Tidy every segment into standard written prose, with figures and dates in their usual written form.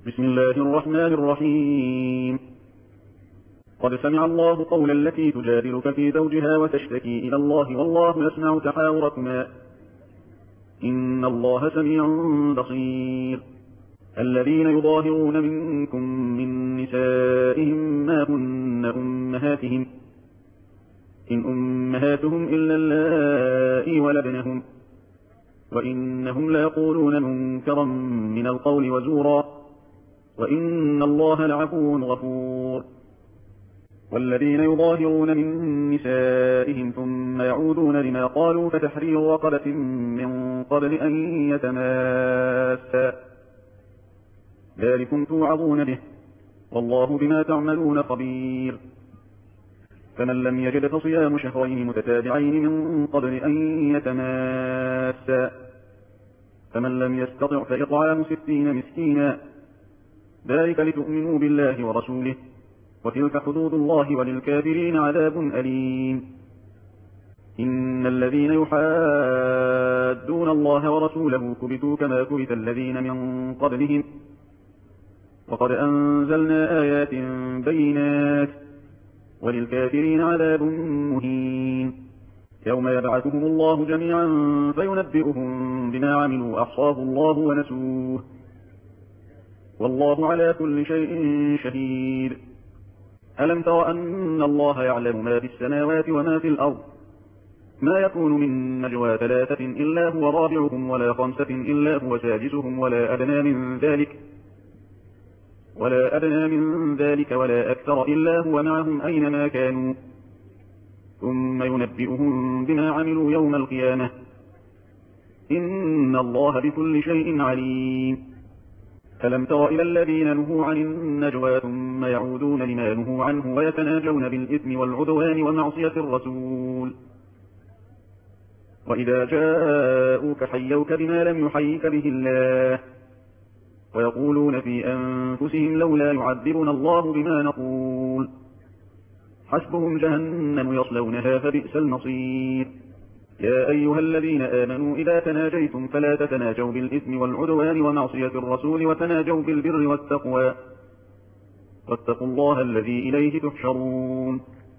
بسم الله الرحمن الرحيم. قد سمع الله قول التي تجادلك في زوجها وتشتكي إلى الله والله يسمع تحاوركما إن الله سميع بصير. الذين يظاهرون منكم من نسائهم ما هن أمهاتهم إن أمهاتهم إلا اللائي ولدنهم وإنهم ليقولون منكرا من القول وزورا وإن الله لعفو غفور. والذين يظاهرون من نسائهم ثم يعودون لما قالوا فتحرير رقبة من قبل أن يتماسا ذلكم توعظون به والله بما تعملون خبير. فمن لم يجد فصيام شهرين متتابعين من قبل أن يتماسا فمن لم يستطع فإطعام 60 مسكينا ذلك لتؤمنوا بالله ورسوله وتلك حدود الله وللكافرين عذاب أليم. إن الذين يحادون الله ورسوله كبتوا كما كبت الذين من قبلهم وقد أنزلنا آيات بينات وللكافرين عذاب مهين. يوم يبعثهم الله جميعا فينبئهم بما عملوا أحصاه الله ونسوه والله على كل شيء شهيد. ألم تر أن الله يعلم ما في السماوات وما في الأرض ما يكون من نجوى 3 إلا هو رابعهم ولا 5 إلا هو سادسهم ولا أدنى من ذلك ولا أكثر إلا هو معهم أينما كانوا ثم ينبئهم بما عملوا يوم القيامة إن الله بكل شيء عليم. ألم تر إلى الذين نهوا عن النجوى ثم يعودون لما نهوا عنه ويتناجون بالإثم والعدوان ومعصية الرسول وإذا جاءوك حيوك بما لم يحيك به الله ويقولون في أنفسهم لولا يعذبنا الله بما نقول حسبهم جهنم يصلونها فبئس المصير. يا أيها الذين آمنوا إذا تناجيتم فلا تتناجوا بالإثم والعدوان ومعصية الرسول وتناجوا بالبر والتقوى واتقوا الله الذي إليه تحشرون.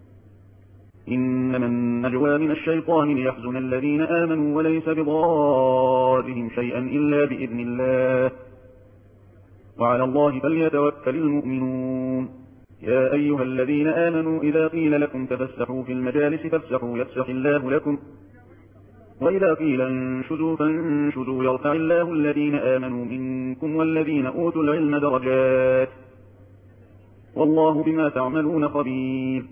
إنما النجوى من الشيطان ليحزن الذين آمنوا وليس بضارهم شيئا إلا بإذن الله وعلى الله فليتوكل المؤمنون. يا أيها الذين آمنوا إذا قيل لكم تفسحوا في المجالس فافسحوا يفسح الله لكم وإذا قيل انشزوا فانشزوا يرفع الله الذين آمنوا منكم والذين أوتوا العلم درجات والله بما تعملون خبير.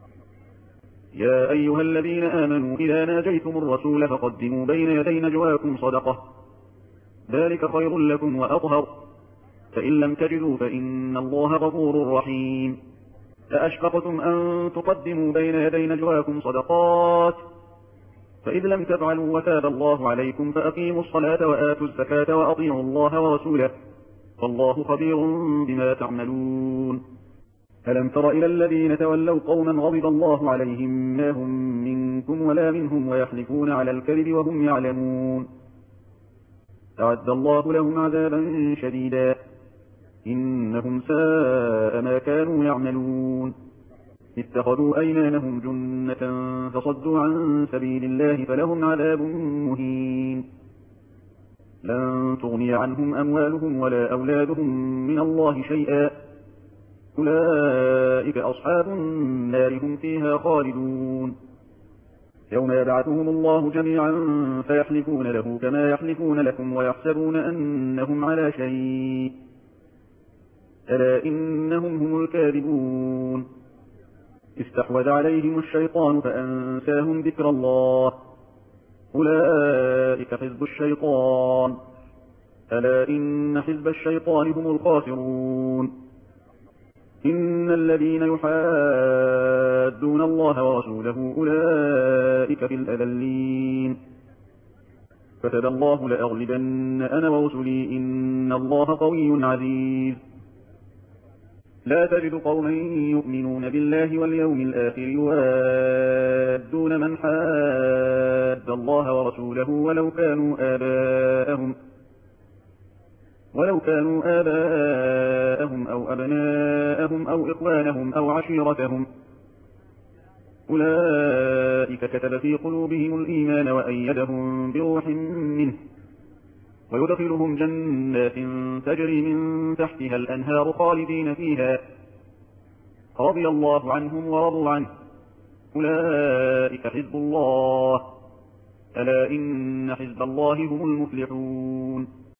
يا أيها الذين آمنوا إذا ناجيتم الرسول فقدموا بين يدي نجواكم صدقة ذلك خير لكم وأطهر فإن لم تجدوا فإن الله غفور رحيم. أأشفقتم أن تقدموا بين يدي نجواكم صدقات فإذ لم تفعلوا وتاب الله عليكم فأقيموا الصلاة وآتوا الزكاة وأطيعوا الله ورسوله والله خبير بما تعملون. ألم تر إلى الذين تولوا قوما غضب الله عليهم ما هم منكم ولا منهم ويحلفون على الكذب وهم يعلمون أعد الله لهم عذابا شديدا إنهم ساء ما كانوا يعملون. اتخذوا أيمانهم جنة فصدوا عن سبيل الله فلهم عذاب مهين. لن تغني عنهم أموالهم ولا أولادهم من الله شيئا أولئك أصحاب النار هم فيها خالدون. يوم يبعثهم الله جميعا فيحلفون له كما يحلفون لكم ويحسبون أنهم على شيء ألا إنهم هم الكاذبون. استحوذ عليهم الشيطان فأنساهم ذكر الله أولئك حزب الشيطان ألا إن حزب الشيطان هم الخاسرون. إن الذين يحادون الله ورسوله أولئك في الأذلين كتب الله لأغلبن أنا ورسلي إن الله قوي عزيز. لا تجد قوما يؤمنون بالله واليوم الآخر يوادون من حاد الله ورسوله ولو كانوا آباءهم كانوا إخوانهم أو عشيرتهم. أولئك كتب في قلوبهم الإيمان وأيدهم بروح منه ويدخلهم جنات تجري من تحتها الأنهار خالدين فيها رضي الله عنهم ورضوا عنه. أولئك حزب الله، ألا إن حزب الله هم المفلحون.